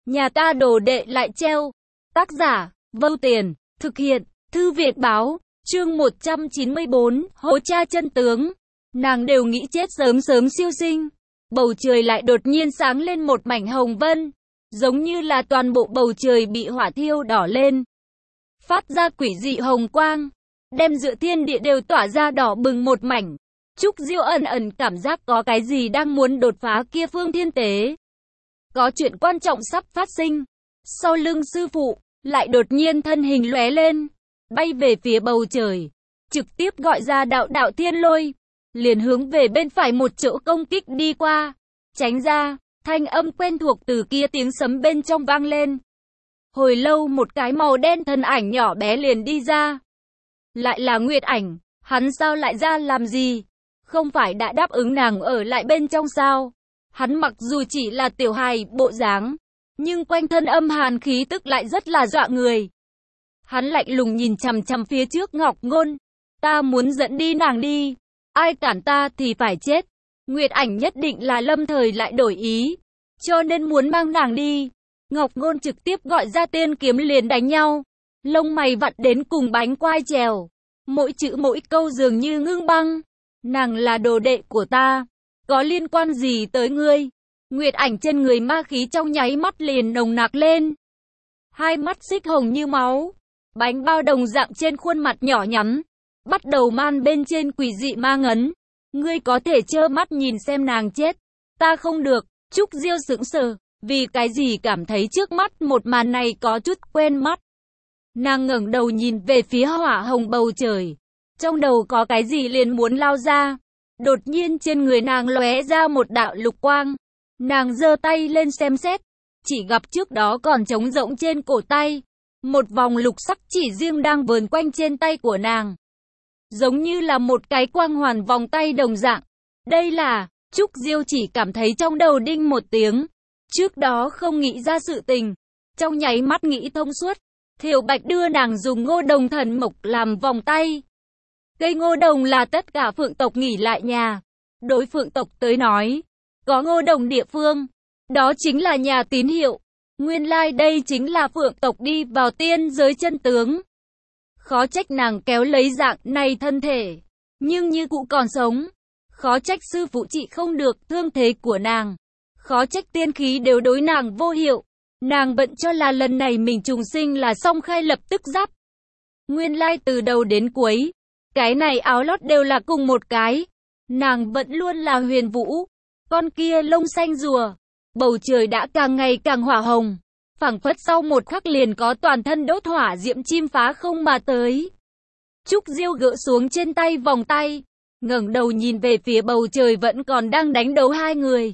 Nhà ta đồ đệ lại treo. Tác giả, Vâu Tiền, thực hiện, Thư viện báo, chương 194, hố tra chân tướng. Nàng đều nghĩ chết sớm sớm siêu sinh. Bầu trời lại đột nhiên sáng lên một mảnh hồng vân, giống như là toàn bộ bầu trời bị hỏa thiêu đỏ lên, phát ra quỷ dị hồng quang, đem giữa thiên địa đều tỏa ra đỏ bừng một mảnh. Trúc Diêu ẩn ẩn cảm giác có cái gì đang muốn đột phá kia phương thiên tế. Có chuyện quan trọng sắp phát sinh. Sau lưng sư phụ, lại đột nhiên thân hình lóe lên, bay về phía bầu trời, trực tiếp gọi ra đạo đạo thiên lôi, liền hướng về bên phải một chỗ công kích đi qua. Tránh ra, thanh âm quen thuộc từ kia tiếng sấm bên trong vang lên. Hồi lâu một cái màu đen thân ảnh nhỏ bé liền đi ra. Lại là Nguyệt Ảnh, hắn sao lại ra làm gì? Không phải đã đáp ứng nàng ở lại bên trong sao? Hắn mặc dù chỉ là tiểu hài bộ dáng, nhưng quanh thân âm hàn khí tức lại rất là dọa người. Hắn lạnh lùng nhìn chằm chằm phía trước Ngọc Ngôn. Ta muốn dẫn đi nàng đi. Ai cản ta thì phải chết. Nguyệt Ảnh nhất định là lâm thời lại đổi ý, cho nên muốn mang nàng đi. Ngọc Ngôn trực tiếp gọi ra tiên kiếm liền đánh nhau. Lông mày vặn đến cùng bánh quai trèo. Mỗi chữ mỗi câu dường như ngưng băng. Nàng là đồ đệ của ta, có liên quan gì tới ngươi? Nguyệt Ảnh trên người ma khí trong nháy mắt liền nồng nặc lên. Hai mắt xích hồng như máu, bánh bao đồng dạng trên khuôn mặt nhỏ nhắn, bắt đầu man bên trên quỷ dị ma ngấn. Ngươi có thể trơ mắt nhìn xem nàng chết, ta không được. Trúc Diêu sững sờ, vì cái gì cảm thấy trước mắt một màn này có chút quen mắt. Nàng ngẩng đầu nhìn về phía hỏa hồng bầu trời, trong đầu có cái gì liền muốn lao ra. Đột nhiên trên người nàng lóe ra một đạo lục quang. Nàng giơ tay lên xem xét, chỉ gặp trước đó còn trống rỗng trên cổ tay, một vòng lục sắc chỉ riêng đang vờn quanh trên tay của nàng, giống như là một cái quang hoàn vòng tay đồng dạng. Đây là... Trúc Diêu chỉ cảm thấy trong đầu đinh một tiếng. Trước đó không nghĩ ra sự tình, trong nháy mắt nghĩ thông suốt. Thiều Bạch đưa nàng dùng ngô đồng thần mộc làm vòng tay. Cây ngô đồng là tất cả phượng tộc nghỉ lại nhà. Đối phượng tộc tới nói, có ngô đồng địa phương, đó chính là nhà tín hiệu. Nguyên lai đây chính là phượng tộc đi vào tiên giới chân tướng. Khó trách nàng kéo lấy dạng này thân thể, nhưng như cụ còn sống. Khó trách sư phụ trị không được thương thế của nàng. Khó trách tiên khí đều đối nàng vô hiệu. Nàng vẫn cho là lần này mình trùng sinh là xong khai lập tức giáp. Nguyên lai từ đầu đến cuối, cái này áo lót đều là cùng một cái. Nàng vẫn luôn là Huyền Vũ. Con kia lông xanh rùa. Bầu trời đã càng ngày càng hỏa hồng. Phảng phất sau một khắc liền có toàn thân đốt hỏa diễm chim phá không mà tới. Trúc Diêu gỡ xuống trên tay vòng tay, ngẩng đầu nhìn về phía bầu trời vẫn còn đang đánh đấu hai người.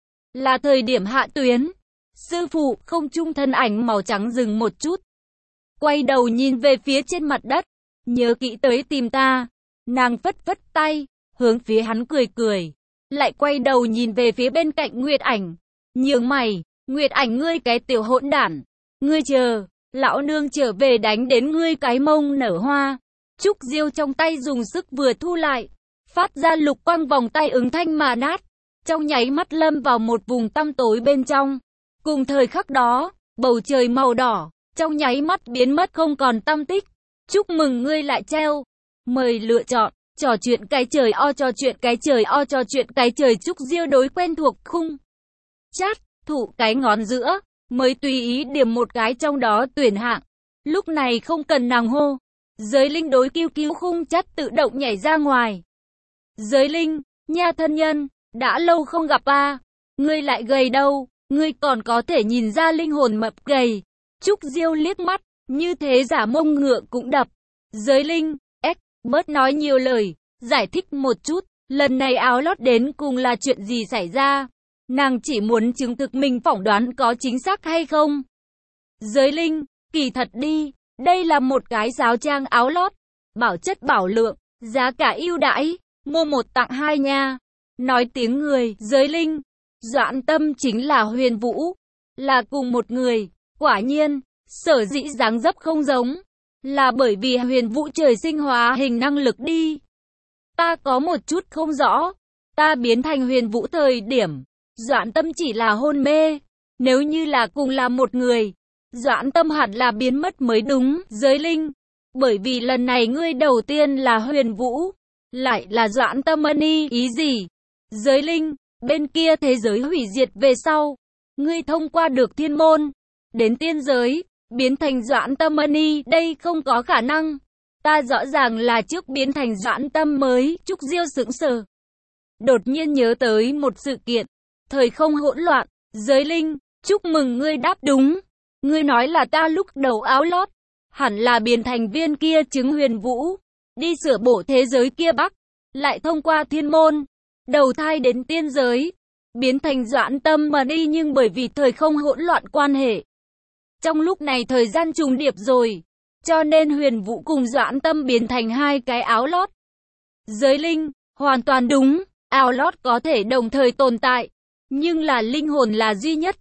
Là thời điểm hạ tuyến. Sư phụ, không trung thân ảnh màu trắng dừng một chút, quay đầu nhìn về phía trên mặt đất. Nhớ kỹ tới tìm ta. Nàng phất phất tay, hướng phía hắn cười cười, lại quay đầu nhìn về phía bên cạnh Nguyệt Ảnh. Nhướng mày, Nguyệt Ảnh ngươi cái tiểu hỗn đản, ngươi chờ, lão nương trở về đánh đến ngươi cái mông nở hoa. Trúc Diêu trong tay dùng sức vừa thu lại, phát ra lục quang vòng tay ứng thanh mà nát, trong nháy mắt lâm vào một vùng tăm tối bên trong. Cùng thời khắc đó, bầu trời màu đỏ, trong nháy mắt biến mất không còn tăm tích. Chúc mừng ngươi lại treo. Mời lựa chọn, trò chuyện cái trời o, trò chuyện cái trời o, trò chuyện cái trời. Trúc Diêu đối quen thuộc khung chat, thụ cái ngón giữa, mới tùy ý điểm một cái trong đó tuyển hạng. Lúc này không cần nàng hô, giới linh đối QQ khung chat tự động nhảy ra ngoài. Giới linh, nha thân nhân, đã lâu không gặp a, ngươi lại gầy đâu, ngươi còn có thể nhìn ra linh hồn mập gầy. Trúc Diêu liếc mắt, như thế giả mông ngựa cũng đập. Giới linh, bớt nói nhiều lời, giải thích một chút, lần này áo lót đến cùng là chuyện gì xảy ra? Nàng chỉ muốn chứng thực mình phỏng đoán có chính xác hay không. Giới linh, kỳ thật đi, đây là một cái sáo trang áo lót, bảo chất bảo lượng, giá cả ưu đãi, mua một tặng hai nha. Nói tiếng người, giới linh, Doãn Tâm chính là Huyền Vũ, là cùng một người. Quả nhiên, sở dĩ dáng dấp không giống, là bởi vì Huyền Vũ trời sinh hóa hình năng lực đi. Ta có một chút không rõ, ta biến thành Huyền Vũ thời điểm, Doãn Tâm chỉ là hôn mê, Nếu như là cùng là một người, Doãn Tâm hẳn là biến mất mới đúng, Giới Linh. Bởi vì lần này ngươi đầu tiên là Huyền Vũ, lại là Doãn Tâm Mani, ý gì? Giới Linh, bên kia thế giới hủy diệt về sau, ngươi thông qua được thiên môn, đến tiên giới, biến thành Doãn Tâm Mani, đây không có khả năng. Ta rõ ràng là trước biến thành Doãn Tâm mới, Trúc Diêu sững sờ. Đột nhiên nhớ tới một sự kiện, thời không hỗn loạn, Giới Linh, chúc mừng ngươi đáp đúng. Ngươi nói là ta lúc đầu áo lót, hẳn là biến thành viên kia trứng Huyền Vũ, đi sửa bổ thế giới kia Bắc, lại thông qua thiên môn, đầu thai đến tiên giới, biến thành Doãn Tâm mà đi, nhưng bởi vì thời không hỗn loạn quan hệ. Trong lúc này thời gian trùng điệp rồi, cho nên Huyền Vũ cùng Doãn Tâm biến thành hai cái áo lót. Giới Linh, hoàn toàn đúng, áo lót có thể đồng thời tồn tại, nhưng là linh hồn là duy nhất,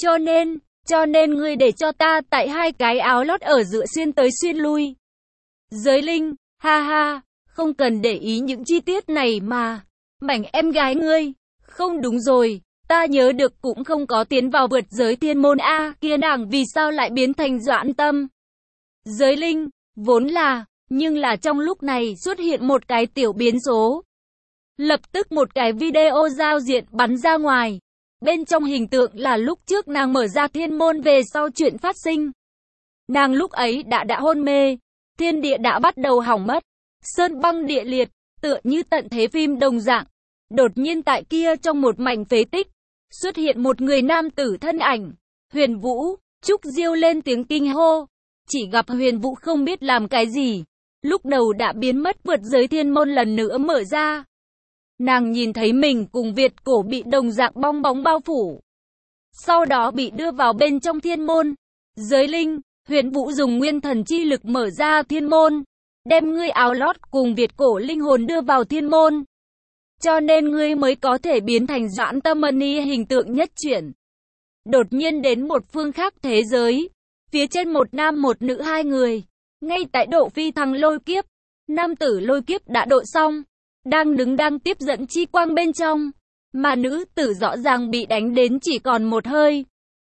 cho nên ngươi để cho ta tại hai cái áo lót ở giữa xuyên tới xuyên lui. Giới Linh, ha ha, không cần để ý những chi tiết này mà. Mảnh em gái ngươi, không đúng rồi, ta nhớ được cũng không có tiến vào vượt giới thiên môn a, kia nàng vì sao lại biến thành Doãn Tâm? Giới Linh, vốn là, nhưng là trong lúc này xuất hiện một cái tiểu biến số. Lập tức một cái video giao diện bắn ra ngoài. Bên trong hình tượng là lúc trước nàng mở ra thiên môn về sau chuyện phát sinh. Nàng lúc ấy đã hôn mê, thiên địa đã bắt đầu hỏng mất, sơn băng địa liệt, tựa như tận thế phim đồng dạng. Đột nhiên tại kia trong một mảnh phế tích, xuất hiện một người nam tử thân ảnh, Huyền Vũ. Trúc Diêu lên tiếng kinh hô, chỉ gặp Huyền Vũ không biết làm cái gì, lúc đầu đã biến mất, vượt giới thiên môn lần nữa mở ra. Nàng nhìn thấy mình cùng Việt cổ bị đồng dạng bong bóng bao phủ, sau đó bị đưa vào bên trong thiên môn. Giới Linh, Huyền Vũ dùng nguyên thần chi lực mở ra thiên môn, đem ngươi áo lót cùng Việt cổ linh hồn đưa vào thiên môn. Cho nên ngươi mới có thể biến thành Doãn Tâm Mani, hình tượng nhất chuyển. Đột nhiên đến một phương khác thế giới, phía trên một nam một nữ hai người, ngay tại độ phi thăng lôi kiếp, nam tử lôi kiếp đã độ xong, đang tiếp dẫn chi quang bên trong, mà nữ tử rõ ràng bị đánh đến chỉ còn một hơi.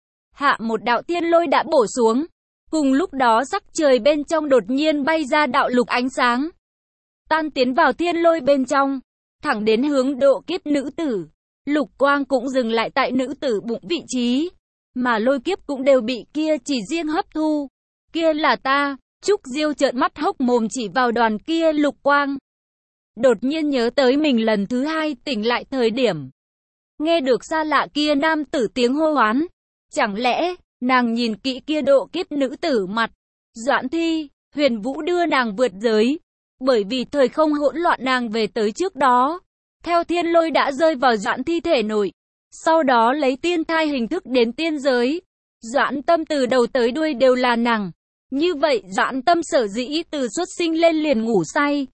Hạ một đạo thiên lôi đã bổ xuống, cùng lúc đó sắc trời bên trong đột nhiên bay ra đạo lục ánh sáng, tan tiến vào thiên lôi bên trong, thẳng đến hướng độ kiếp nữ tử. Lục quang cũng dừng lại tại nữ tử bụng vị trí, mà lôi kiếp cũng đều bị kia chỉ riêng hấp thu. Kia là ta. Trúc Diêu trợn mắt hốc mồm chỉ vào đoàn kia lục quang. Đột nhiên nhớ tới mình lần thứ hai tỉnh lại thời điểm, nghe được xa lạ kia nam tử tiếng hô hoán. Chẳng lẽ, nàng nhìn kỹ kia độ kiếp nữ tử mặt. Doãn Thi, Huyền Vũ đưa nàng vượt giới. Bởi vì thời không hỗn loạn nàng về tới trước đó, theo thiên lôi đã rơi vào Doãn Thi thể nội. Sau đó lấy tiên thai hình thức đến tiên giới. Doãn Tâm từ đầu tới đuôi đều là nàng. Như vậy Doãn Tâm sở dĩ từ xuất sinh lên liền ngủ say,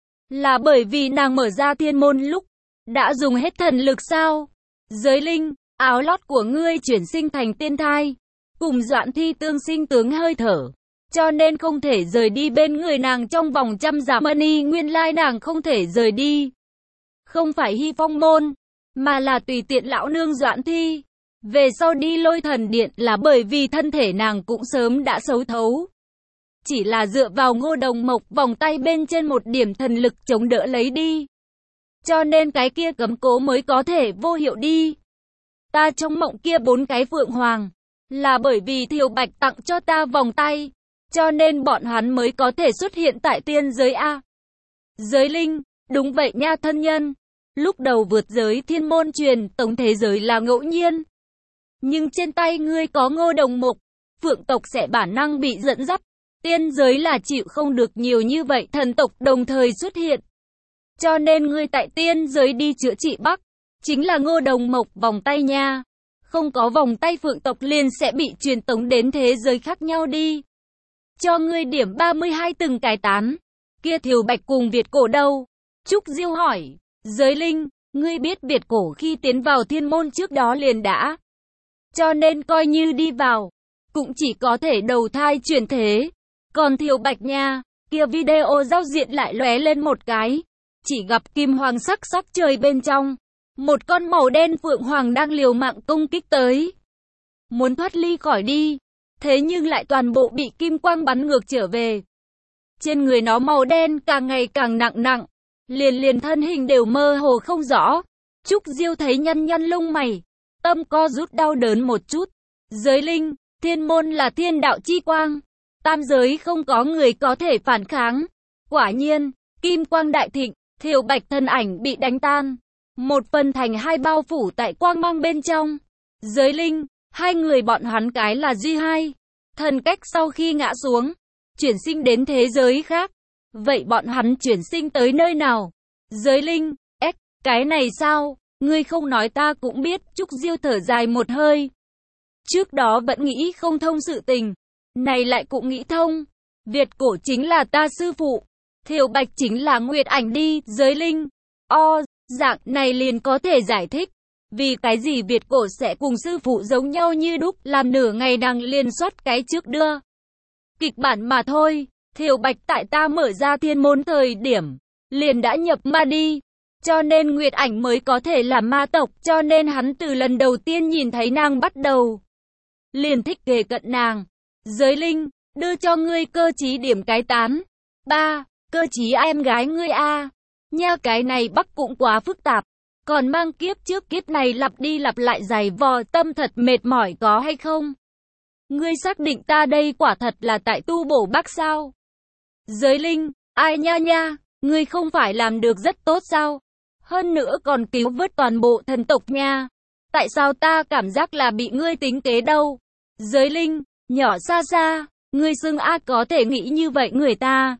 là bởi vì nàng mở ra thiên môn lúc đã dùng hết thần lực sao? Giới Linh, áo lót của ngươi chuyển sinh thành tiên thai, cùng Doãn Thi tương sinh tướng hơi thở, cho nên không thể rời đi bên người nàng trong vòng trăm dặm. Mani, nguyên lai nàng không thể rời đi, không phải Hy Phong môn, mà là tùy tiện lão nương Doãn Thi. Về sau đi Lôi Thần Điện là bởi vì thân thể nàng cũng sớm đã xấu thấu, chỉ là dựa vào Ngô Đồng Mộc vòng tay bên trên một điểm thần lực chống đỡ lấy đi, cho nên cái kia cấm cố mới có thể vô hiệu đi. Ta trong mộng kia 4 cái phượng hoàng, là bởi vì Thiều Bạch tặng cho ta vòng tay, cho nên bọn hắn mới có thể xuất hiện tại tiên giới a. Giới Linh, đúng vậy nha thân nhân. Lúc đầu vượt giới thiên môn truyền tống thế giới là ngẫu nhiên, nhưng trên tay ngươi có Ngô Đồng Mộc, phượng tộc sẽ bản năng bị dẫn dắt. Tiên giới là chịu không được nhiều như vậy thần tộc đồng thời xuất hiện, cho nên ngươi tại tiên giới đi chữa trị Bắc, chính là Ngô Đồng Mộc vòng tay nha. Không có vòng tay phượng tộc liền sẽ bị truyền tống đến thế giới khác nhau đi. Cho ngươi điểm 32 từng cái tán. Kia Thiều Bạch cùng Việt cổ đâu? Trúc Diêu hỏi. Giới Linh, ngươi biết Việt cổ khi tiến vào thiên môn trước đó liền đã, cho nên coi như đi vào, cũng chỉ có thể đầu thai chuyển thế. Còn Thiều Bạch nha, kia video giao diện lại lóe lên một cái, chỉ gặp kim hoàng sắc sắc trời bên trong, một con màu đen phượng hoàng đang liều mạng công kích tới. muốn thoát ly khỏi đi. Thế nhưng lại toàn bộ bị kim quang bắn ngược trở về. Trên người nó màu đen càng ngày càng nặng, liền thân hình đều mơ hồ không rõ. Trúc Diêu thấy nhăn lông mày, tâm co rút đau đớn một chút. Giới linh, thiên môn là thiên đạo chi quang, tam giới không có người có thể phản kháng. Quả nhiên, kim quang đại thịnh, Thiều Bạch thân ảnh bị đánh tan, một phần thành hai bao phủ tại quang mang bên trong. Giới linh, hai người bọn hắn cái là duy hai, thần cách sau khi ngã xuống, chuyển sinh đến thế giới khác. Vậy bọn hắn chuyển sinh tới nơi nào? Giới linh, cái này sao? Ngươi không nói ta cũng biết. Trúc Diêu thở dài một hơi. Trước đó vẫn nghĩ không thông sự tình, này lại cũng nghĩ thông. Việt cổ chính là ta sư phụ, Thiều Bạch chính là Nguyệt Ảnh đi. Giới linh, dạng này liền có thể giải thích vì cái gì Việt cổ sẽ cùng sư phụ giống nhau như đúc. Làm nửa ngày nàng liền soát cái trước đưa kịch bản mà thôi. Thiều Bạch tại ta mở ra thiên môn thời điểm liền đã nhập ma đi, cho nên Nguyệt Ảnh mới có thể làm ma tộc, cho nên hắn từ lần đầu tiên nhìn thấy nàng bắt đầu liền thích kề cận nàng. Giới linh, đưa cho ngươi cơ trí điểm cái tán. 3. Cơ trí em gái ngươi a. Nha, cái này bắc cũng quá phức tạp, còn mang kiếp trước kiếp này lặp đi lặp lại giày vò, tâm thật mệt mỏi có hay không? Ngươi xác định ta đây quả thật là tại tu bổ bắc sao? Giới linh, ai nha, ngươi không phải làm được rất tốt sao? Hơn nữa còn cứu vớt toàn bộ thần tộc nha. Tại sao ta cảm giác là bị ngươi tính kế đâu? Giới linh, nhỏ xa, ngươi xưng A có thể nghĩ như vậy người ta.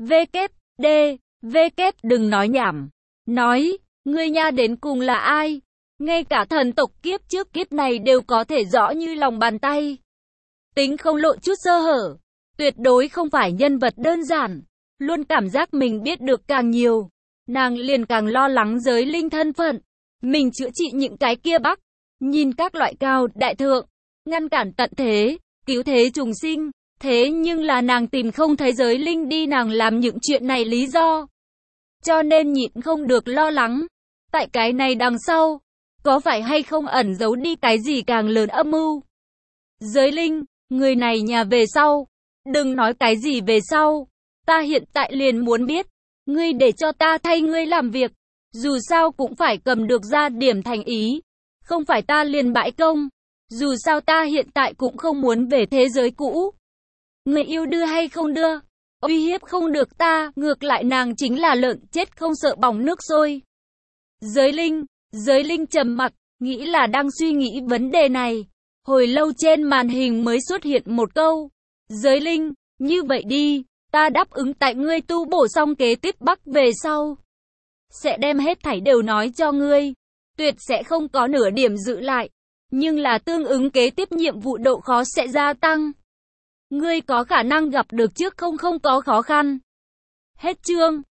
Đừng nói nhảm. Nói, ngươi nha đến cùng là ai? Ngay cả thần tộc kiếp trước kiếp này đều có thể rõ như lòng bàn tay. Tính không lộ chút sơ hở. Tuyệt đối không phải nhân vật đơn giản. Luôn cảm giác mình biết được càng nhiều, nàng liền càng lo lắng giới linh thân phận. Mình chữa trị những cái kia bắc, nhìn các loại cao đại thượng, ngăn cản tận thế, cứu thế trùng sinh. Thế nhưng là nàng tìm không thấy giới linh đi nàng làm những chuyện này lý do. Cho nên nhịn không được lo lắng. Tại cái này đằng sau, có phải hay không ẩn giấu đi cái gì càng lớn âm mưu? Giới linh, người này nhà về sau. Đừng nói cái gì về sau. Ta hiện tại liền muốn biết. Ngươi để cho ta thay ngươi làm việc. Dù sao cũng phải cầm được ra điểm thành ý. Không phải ta liền bãi công. Dù sao ta hiện tại cũng không muốn về thế giới cũ. Người yêu đưa hay không đưa, uy hiếp không được ta, ngược lại nàng chính là lợn chết không sợ bỏng nước sôi. Giới linh trầm mặc, nghĩ là đang suy nghĩ vấn đề này. Hồi lâu trên màn hình mới xuất hiện một câu. Giới linh, như vậy đi, ta đáp ứng tại ngươi tu bổ xong kế tiếp bắc về sau. Sẽ đem hết thảy đều nói cho ngươi. Tuyệt sẽ không có nửa điểm giữ lại. Nhưng là tương ứng kế tiếp nhiệm vụ độ khó sẽ gia tăng. Ngươi có khả năng gặp được trước không có khó khăn. Hết chương.